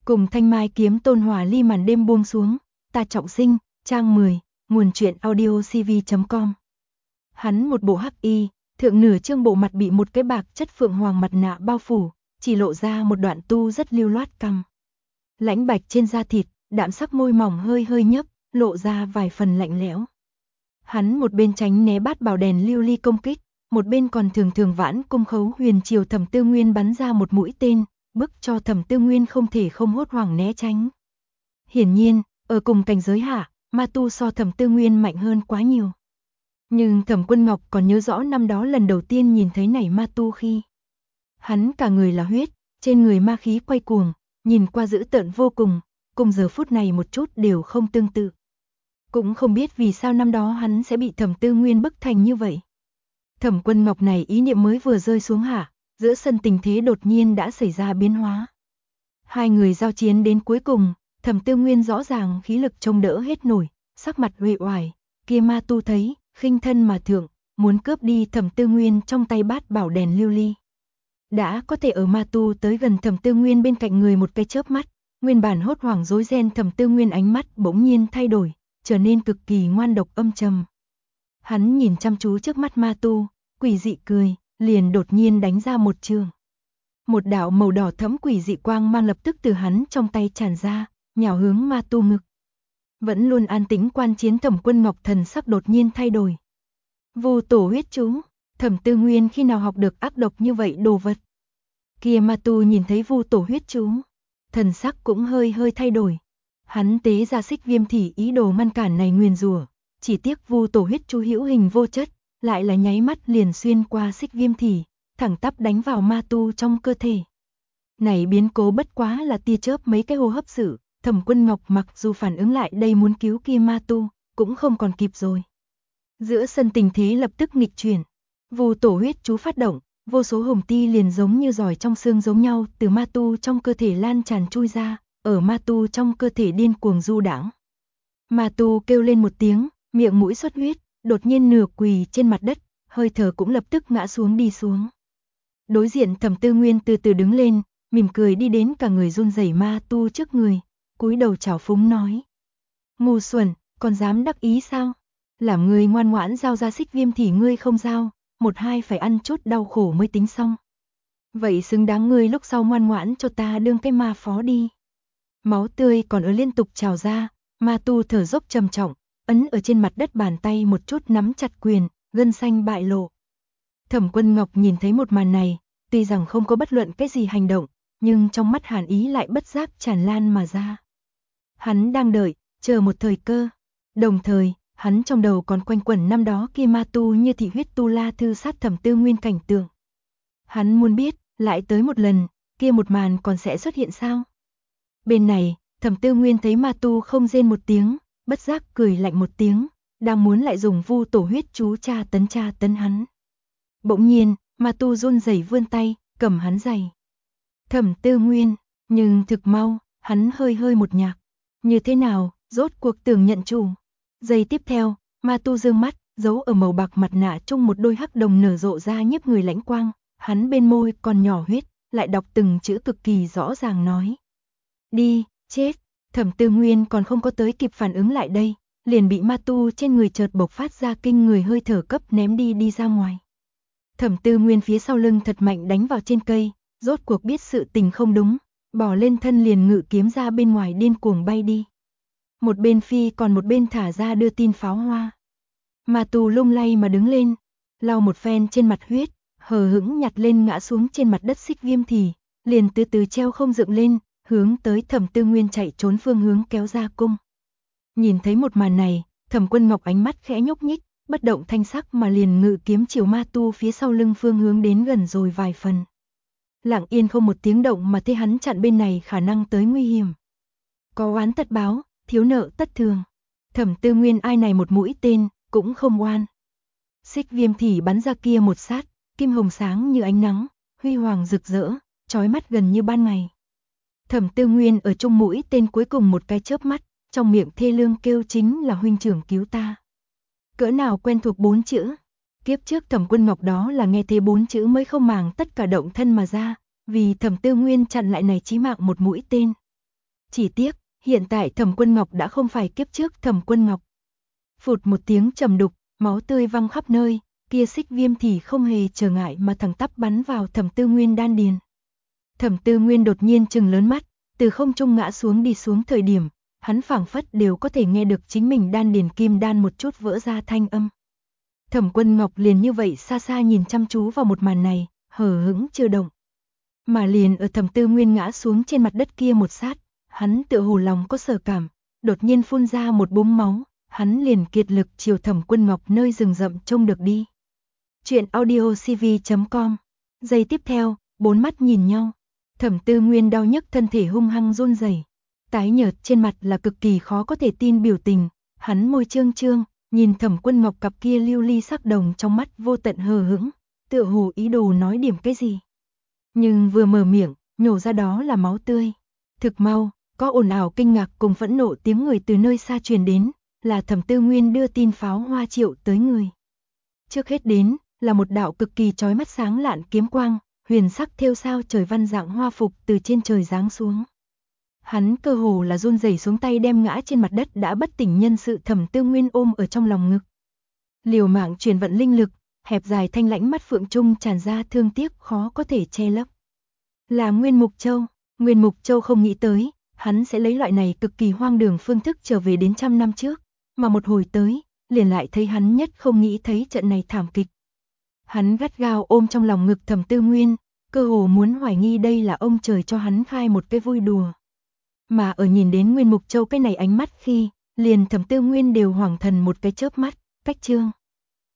Cùng thanh mai kiếm tôn hỏa ly màn đêm buông xuống, ta trọng sinh, trang 10, nguồn truyện audio cv.com. Hắn một bộ hắc y, thượng nửa chương bộ mặt bị một cái bạc chất phượng hoàng mặt nạ bao phủ, chỉ lộ ra một đoạn tu rất lưu loát cằm. Lãnh bạch trên da thịt, đạm sắc môi mỏng hơi hơi nhấp, lộ ra vài phần lạnh lẽo. Hắn một bên tránh né bát bảo đèn lưu ly công kích, một bên còn thường thường vãn cung khấu huyền triều Thẩm Tư Nguyên bắn ra một mũi tên, bức cho Thẩm Tư Nguyên không thể không hốt hoảng né tránh. Hiển nhiên, ở cùng cảnh giới hạ, ma tu so Thẩm Tư Nguyên mạnh hơn quá nhiều. Nhưng Thẩm Quân Ngọc còn nhớ rõ năm đó lần đầu tiên nhìn thấy này ma tu khi. Hắn cả người là huyết, trên người ma khí quay cuồng, nhìn qua dữ tợn vô cùng giờ phút này một chút đều không tương tự. Cũng không biết vì sao năm đó hắn sẽ bị Thẩm Tư Nguyên bức thành như vậy. Thẩm Quân Ngọc này ý niệm mới vừa rơi xuống hạ, giữa sân tình thế đột nhiên đã xảy ra biến hóa. Hai người giao chiến đến cuối cùng, Thẩm Tư Nguyên rõ ràng khí lực chống đỡ hết nổi, sắc mặt uể oải, kia ma tu thấy, khinh thân mà thượng, muốn cướp đi Thẩm Tư Nguyên trong tay bát bảo đèn lưu ly. Đã có thể ở ma tu tới gần Thẩm Tư Nguyên bên cạnh người một cái chớp mắt, nguyên bản hốt hoảng rối ren Thẩm Tư Nguyên ánh mắt bỗng nhiên thay đổi, trở nên cực kỳ ngoan độc âm trầm. Hắn nhìn chăm chú trước mắt ma tu, quỷ dị cười, liền đột nhiên đánh ra một trường. Một đạo màu đỏ thẫm quỷ dị quang mang lập tức từ hắn trong tay tràn ra, nhào hướng ma tu ngực. Vẫn luôn an tĩnh quan chiến Thẩm Quân Ngọc thần sắc đột nhiên thay đổi. Vu tổ huyết chú, Thẩm Tư Nguyên khi nào học được ác độc như vậy đồ vật. Kia ma tu nhìn thấy vu tổ huyết chú, thần sắc cũng hơi hơi thay đổi. Hắn tế ra xích viêm thỉ ý đồ ngăn cản này nguyền rủa, chỉ tiếc vu tổ huyết chú hữu hình vô chất, lại là nháy mắt liền xuyên qua xích viêm thỉ, thẳng tắp đánh vào ma tu trong cơ thể. Này biến cố bất quá là tia chớp mấy cái hô hấp sự, Thẩm Quân Ngọc mặc dù phản ứng lại đây muốn cứu kia ma tu, cũng không còn kịp rồi. Giữa sân tình thế lập tức nghịch chuyển, vu tổ huyết chú phát động, vô số hồng ti liền giống như giỏi trong xương giống nhau từ ma tu trong cơ thể lan tràn chui ra, ở ma tu trong cơ thể điên cuồng du đãng. Ma tu kêu lên một tiếng, miệng mũi xuất huyết, đột nhiên nửa quỳ trên mặt đất, hơi thở cũng lập tức ngã xuống đi xuống. Đối diện Thẩm Tư Nguyên từ từ đứng lên, mỉm cười đi đến cả người run rẩy ma tu trước người, cúi đầu chào phúng nói: "Ngu xuẩn, còn dám đắc ý sao? Làm người ngoan ngoãn giao ra xích viêm thì ngươi không giao, một hai phải ăn chút đau khổ mới tính xong. Vậy xứng đáng ngươi lúc sau ngoan ngoãn cho ta đương cái ma phó đi." Máu tươi còn ở liên tục trào ra, ma tu thở dốc trầm trọng, ấn ở trên mặt đất bàn tay một chút nắm chặt quyền, gân xanh bại lộ. Thẩm Quân Ngọc nhìn thấy một màn này, tuy rằng không có bất luận cái gì hành động, nhưng trong mắt hàn ý lại bất giác tràn lan mà ra. Hắn đang đợi, chờ một thời cơ. Đồng thời, hắn trong đầu còn quanh quẩn năm đó kia ma tu như thị huyết tu la thư sát Thẩm Tư Nguyên cảnh tượng. Hắn muốn biết, lại tới một lần, kia một màn còn sẽ xuất hiện sao? Bên này, Thẩm Tư Nguyên thấy ma tu không rên một tiếng, bất giác cười lạnh một tiếng, đang muốn lại dùng vu tổ huyết chú tra tấn hắn. Bỗng nhiên, ma tu run rẩy vươn tay, cầm hắn giày. Thẩm Tư Nguyên, nhưng thực mau, hắn hơi hơi một nhạc. Như thế nào, rốt cuộc tưởng nhận chủ. Giây tiếp theo, ma tu dương mắt, giấu ở màu bạc mặt nạ chung một đôi hắc đồng nở rộ ra nhiếp người lãnh quang, hắn bên môi còn nhỏ huyết, lại đọc từng chữ cực kỳ rõ ràng nói: "Đi, chết." Thẩm Tư Nguyên còn không có tới kịp phản ứng lại đây, liền bị ma tu trên người chợt bộc phát ra kinh người hơi thở cấp ném đi ra ngoài. Thẩm Tư Nguyên phía sau lưng thật mạnh đánh vào trên cây, rốt cuộc biết sự tình không đúng, bò lên thân liền ngự kiếm ra bên ngoài điên cuồng bay đi. Một bên phi còn một bên thả ra đưa tin pháo hoa. Ma tu lung lay mà đứng lên, lau một phen trên mặt huyết, hờ hững nhặt lên ngã xuống trên mặt đất xích viêm thì, liền từ từ treo không dựng lên, hướng tới Thẩm Tư Nguyên chạy trốn phương hướng kéo ra cung. Nhìn thấy một màn này, Thẩm Quân Ngọc ánh mắt khẽ nhúc nhích, bất động thanh sắc mà liền ngự kiếm chiều ma tu phía sau lưng phương hướng đến gần rồi vài phần. Lặng yên không một tiếng động mà thấy hắn chặn bên này khả năng tới nguy hiểm. Có oán tất báo, thiếu nợ tất thường. Thẩm Tư Nguyên ai này một mũi tên, cũng không oan. Xích viêm thỉ bắn ra kia một sát, kim hồng sáng như ánh nắng, huy hoàng rực rỡ, chói mắt gần như ban ngày. Thẩm Tư Nguyên ở chung mũi tên cuối cùng một cái chớp mắt, trong miệng thê lương kêu chính là huynh trưởng cứu ta. Cỡ nào quen thuộc 4 chữ. Kiếp trước Thẩm Quân Ngọc đó là nghe thế 4 chữ mới không màng tất cả động thân mà ra, vì Thẩm Tư Nguyên chặn lại này chí mạng một mũi tên. Chỉ tiếc, hiện tại Thẩm Quân Ngọc đã không phải kiếp trước Thẩm Quân Ngọc. Phụt một tiếng trầm đục, máu tươi văng khắp nơi, kia xích viêm thì không hề trở ngại mà thẳng tắp bắn vào Thẩm Tư Nguyên đan điền. Thẩm Tư Nguyên đột nhiên trừng lớn mắt, từ không trung ngã xuống đi xuống thời điểm, hắn phảng phất đều có thể nghe được chính mình đan điền kim đan một chút vỡ ra thanh âm. Thẩm Quân Ngọc liền như vậy xa xa nhìn chăm chú vào một màn này, hờ hững chưa động. Mà liền ở Thẩm Tư Nguyên ngã xuống trên mặt đất kia một sát, hắn tựa hồ lòng có sở cảm, đột nhiên phun ra một búng máu, hắn liền kiệt lực chiều Thẩm Quân Ngọc nơi rừng rậm trông được đi. Chuyện audiocv.com. Giây tiếp theo, bốn mắt nhìn nhau. Thẩm Tư Nguyên đau nhức thân thể hung hăng run rẩy, tái nhợt trên mặt là cực kỳ khó có thể tin biểu tình, hắn môi trương trương, nhìn Thẩm Quân Ngọc cặp kia lưu ly sắc đồng trong mắt vô tận hờ hững, tựa hồ ý đồ nói điểm cái gì. Nhưng vừa mở miệng, nhổ ra đó là máu tươi. Thực mau, có ồn ào kinh ngạc cùng phẫn nộ tiếng người từ nơi xa truyền đến, là Thẩm Tư Nguyên đưa tin pháo hoa triệu tới người. Trước hết đến, là một đạo cực kỳ chói mắt sáng lạn kiếm quang, huyền sắc thêu sao trời văn dạng hoa phục từ trên trời giáng xuống. Hắn cơ hồ là run rẩy xuống tay đem ngã trên mặt đất đã bất tỉnh nhân sự Thẩm Tư Nguyên ôm ở trong lòng ngực. Liều mạng truyền vận linh lực, hẹp dài thanh lãnh mắt phượng trung tràn ra thương tiếc khó có thể che lấp. Là Nguyên Mục Châu, Nguyên Mục Châu không nghĩ tới, hắn sẽ lấy loại này cực kỳ hoang đường phương thức trở về đến 100 năm trước, mà một hồi tới, liền lại thấy hắn nhất không nghĩ thấy trận này thảm kịch. Hắn gắt gao ôm trong lòng ngực Thẩm Tư Nguyên, cơ hồ muốn hoài nghi đây là ông trời cho hắn khai một cái vui đùa. Mà ở nhìn đến Nguyên Mục Châu cái này ánh mắt khi, liền Thẩm Tư Nguyên đều hoảng thần một cái chớp mắt, cách chương.